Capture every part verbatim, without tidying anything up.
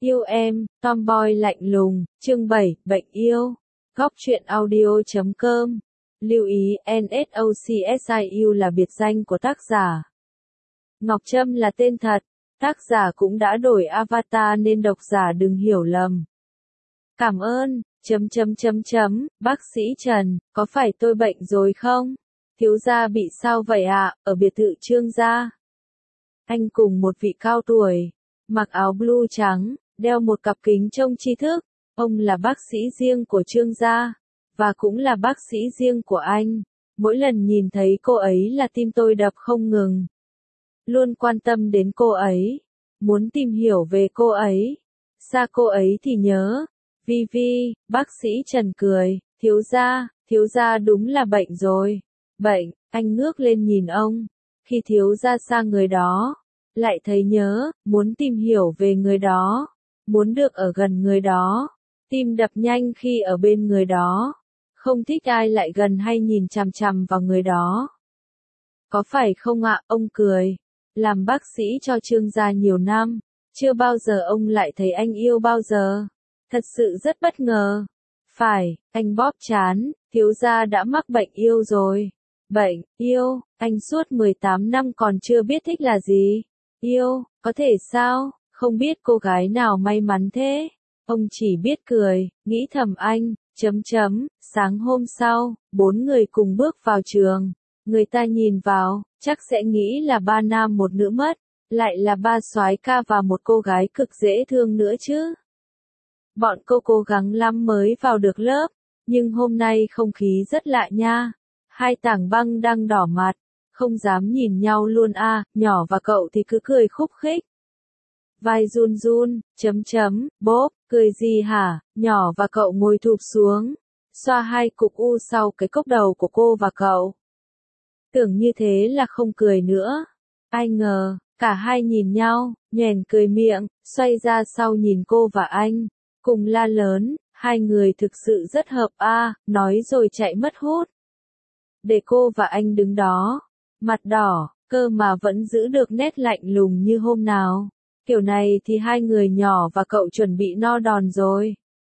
Yêu em, Tomboy lạnh lùng, chương bảy, bệnh yêu. Góc truyện audio.com. Lưu ý, NSOCSIU là biệt danh của tác giả. Ngọc Trâm là tên thật, tác giả cũng đã đổi avatar nên độc giả đừng hiểu lầm. Cảm ơn, chấm chấm chấm chấm, bác sĩ Trần, có phải tôi bệnh rồi không? Thiếu gia bị sao vậy ạ, à? Ở biệt thự Trương gia. Anh cùng một vị cao tuổi, mặc áo blue trắng, đeo một cặp kính trông tri thức. Ông là bác sĩ riêng của Trương gia, và cũng là bác sĩ riêng của anh. Mỗi lần nhìn thấy cô ấy là tim tôi đập không ngừng. Luôn quan tâm đến cô ấy, muốn tìm hiểu về cô ấy. Xa cô ấy thì nhớ. Vi Vi, bác sĩ Trần cười, thiếu gia, thiếu gia đúng là bệnh rồi. Bệnh, anh ngước lên nhìn ông. Khi thiếu gia xa người đó, lại thấy nhớ, muốn tìm hiểu về người đó, muốn được ở gần người đó, tim đập nhanh khi ở bên người đó, không thích ai lại gần hay nhìn chằm chằm vào người đó. Có phải không ạ? Ông cười. Làm bác sĩ cho Trương gia nhiều năm, chưa bao giờ ông lại thấy anh yêu bao giờ. Thật sự rất bất ngờ. Phải, anh bóp trán, thiếu gia đã mắc bệnh yêu rồi. Bệnh, yêu, anh suốt mười tám năm còn chưa biết thích là gì. Yêu, có thể sao, không biết cô gái nào may mắn thế. Ông chỉ biết cười, nghĩ thầm anh, chấm chấm, sáng hôm sau, bốn người cùng bước vào trường. Người ta nhìn vào, chắc sẽ nghĩ là ba nam một nữ mất, lại là ba soái ca và một cô gái cực dễ thương nữa chứ. Bọn cô cố gắng lắm mới vào được lớp, nhưng hôm nay không khí rất lạ nha. Hai tảng băng đang đỏ mặt, không dám nhìn nhau luôn a, à, nhỏ và cậu thì cứ cười khúc khích. Vai run run, chấm chấm, bốp, cười gì hả, nhỏ và cậu ngồi thụp xuống, xoa hai cục u sau cái cốc đầu của cô và cậu. Tưởng như thế là không cười nữa. Ai ngờ, cả hai nhìn nhau, nhoẻn cười miệng, xoay ra sau nhìn cô và anh, cùng la lớn, hai người thực sự rất hợp a, à, nói rồi chạy mất hút. Để cô và anh đứng đó, mặt đỏ, cơ mà vẫn giữ được nét lạnh lùng như hôm nào. Kiểu này thì hai người nhỏ và cậu chuẩn bị no đòn rồi.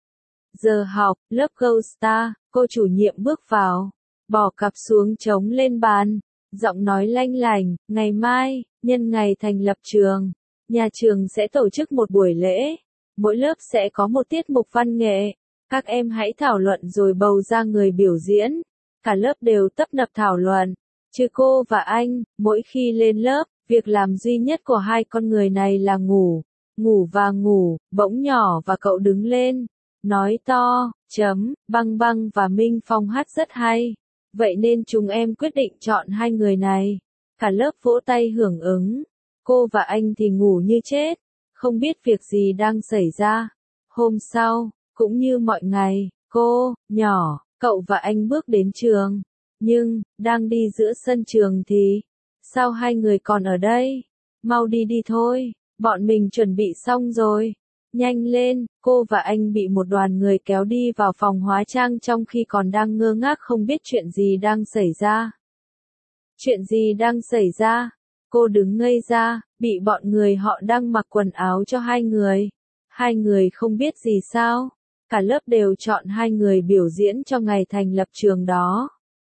Giờ học, lớp Gold Star, cô chủ nhiệm bước vào, bỏ cặp xuống trống lên bàn, giọng nói lanh lành, ngày mai, nhân ngày thành lập trường, nhà trường sẽ tổ chức một buổi lễ, mỗi lớp sẽ có một tiết mục văn nghệ, các em hãy thảo luận rồi bầu ra người biểu diễn. Cả lớp đều tấp nập thảo luận, chứ cô và anh, mỗi khi lên lớp, việc làm duy nhất của hai con người này là ngủ, ngủ và ngủ. Bỗng nhỏ và cậu đứng lên, nói to, chấm, Băng Băng và Minh Phong hát rất hay, vậy nên chúng em quyết định chọn hai người này. Cả lớp vỗ tay hưởng ứng, cô và anh thì ngủ như chết, không biết việc gì đang xảy ra. Hôm sau, cũng như mọi ngày, cô, nhỏ, cậu và anh bước đến trường, nhưng, đang đi giữa sân trường thì, sao hai người còn ở đây? Mau đi đi thôi, bọn mình chuẩn bị xong rồi. Nhanh lên, cô và anh bị một đoàn người kéo đi vào phòng hóa trang trong khi còn đang ngơ ngác không biết chuyện gì đang xảy ra. Chuyện gì đang xảy ra? Cô đứng ngây ra, bị bọn người họ đang mặc quần áo cho hai người. Hai người không biết gì sao? Cả lớp đều chọn hai người biểu diễn cho ngày thành lập trường đó.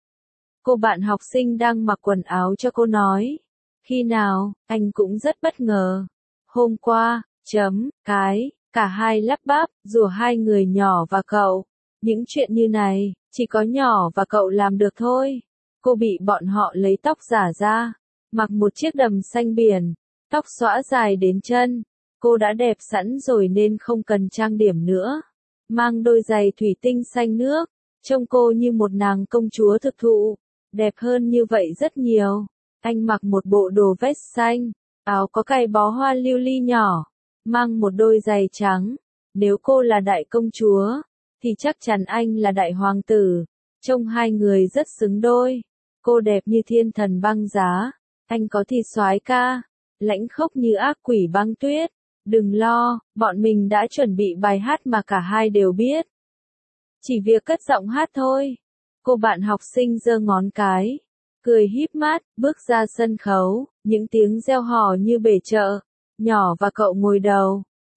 Cô bạn học sinh đang mặc quần áo cho cô nói. Khi nào, anh cũng rất bất ngờ. Hôm qua, chấm, cái, cả hai lắp bắp, rủa hai người nhỏ và cậu. Những chuyện như này, chỉ có nhỏ và cậu làm được thôi. Cô bị bọn họ lấy tóc giả ra, mặc một chiếc đầm xanh biển, tóc xõa dài đến chân. Cô đã đẹp sẵn rồi nên không cần trang điểm nữa. Mang đôi giày thủy tinh xanh nước, trông cô như một nàng công chúa thực thụ, đẹp hơn như vậy rất nhiều. Anh mặc một bộ đồ vest xanh, áo có cài bó hoa lưu ly nhỏ, mang một đôi giày trắng. Nếu cô là đại công chúa, thì chắc chắn anh là đại hoàng tử. Trông hai người rất xứng đôi. Cô đẹp như thiên thần băng giá, anh có thì soái ca, lãnh khốc như ác quỷ băng tuyết. Đừng lo, bọn mình đã chuẩn bị bài hát mà cả hai đều biết. Chỉ việc cất giọng hát thôi. Cô bạn học sinh giơ ngón cái, cười híp mắt, bước ra sân khấu, những tiếng reo hò như bể chợ. Nhỏ và cậu ngồi đầu.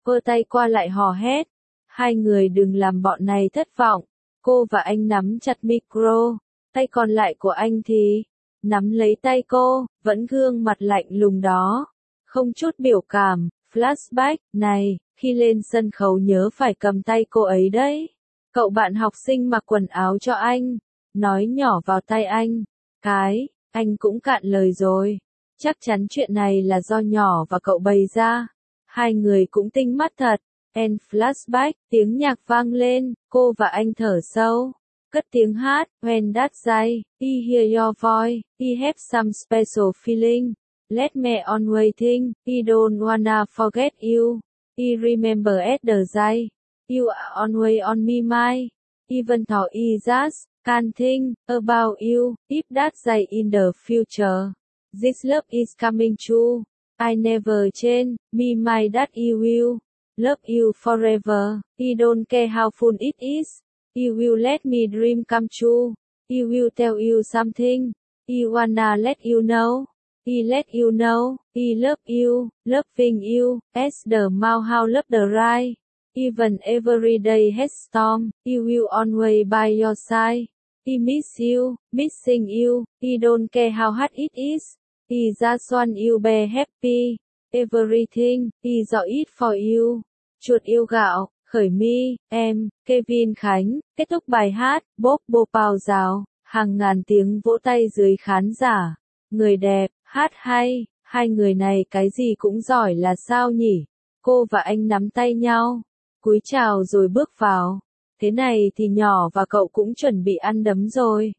vơ tay qua lại hò hét. Hai người đừng làm bọn này thất vọng. Cô và anh nắm chặt micro, tay còn lại của anh thì nắm lấy tay cô, vẫn gương mặt lạnh lùng đó, không chút biểu cảm. Flashback, này, khi lên sân khấu nhớ phải cầm tay cô ấy đấy. Cậu bạn học sinh mặc quần áo cho anh, nói nhỏ vào tay anh. Cái, anh cũng cạn lời rồi. Chắc chắn chuyện này là do nhỏ và cậu bày ra. Hai người cũng tinh mắt thật. And flashback, tiếng nhạc vang lên, cô và anh thở sâu. Cất tiếng hát, when that day, I hear your voice, I have some special feeling. Let me on waiting, I don't wanna forget you. I remember at the day, you are always on me mind. Even though I just can't think about you, if that day in the future, this love is coming true. I never change, me my that I will love you forever. I don't care how full it is. I will let me dream come true. I will tell you something. I wanna let you know. I let you know. I love you, loving you, as the mountain how love the ride. Even every day has storm. I will always by your side. I miss you, missing you. I don't care how hard it is. I just want you be happy. Everything, I do it for you. Chuột yêu gạo, khởi mi, em, Kevin Khánh, kết thúc bài hát, bốp bô pào rào, hàng ngàn tiếng vỗ tay dưới khán giả. Người đẹp, hát hay, hai người này cái gì cũng giỏi là sao nhỉ? Cô và anh nắm tay nhau, cúi chào rồi bước vào. Thế này thì nhỏ và cậu cũng chuẩn bị ăn đấm rồi.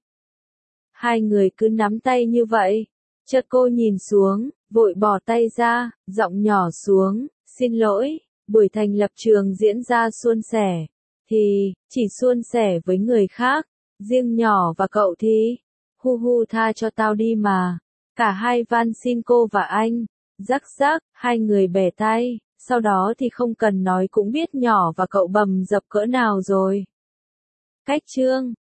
Hai người cứ nắm tay như vậy. Chợt cô nhìn xuống, vội bỏ tay ra, giọng nhỏ xuống, xin lỗi. Buổi thành lập trường diễn ra suôn sẻ, thì, chỉ suôn sẻ với người khác, riêng nhỏ và cậu thì, hu hu tha cho tao đi mà. Cả hai van xin cô và anh, rắc rắc, hai người bẻ tay, sau đó thì không cần nói cũng biết nhỏ và cậu bầm dập cỡ nào rồi. Cách chương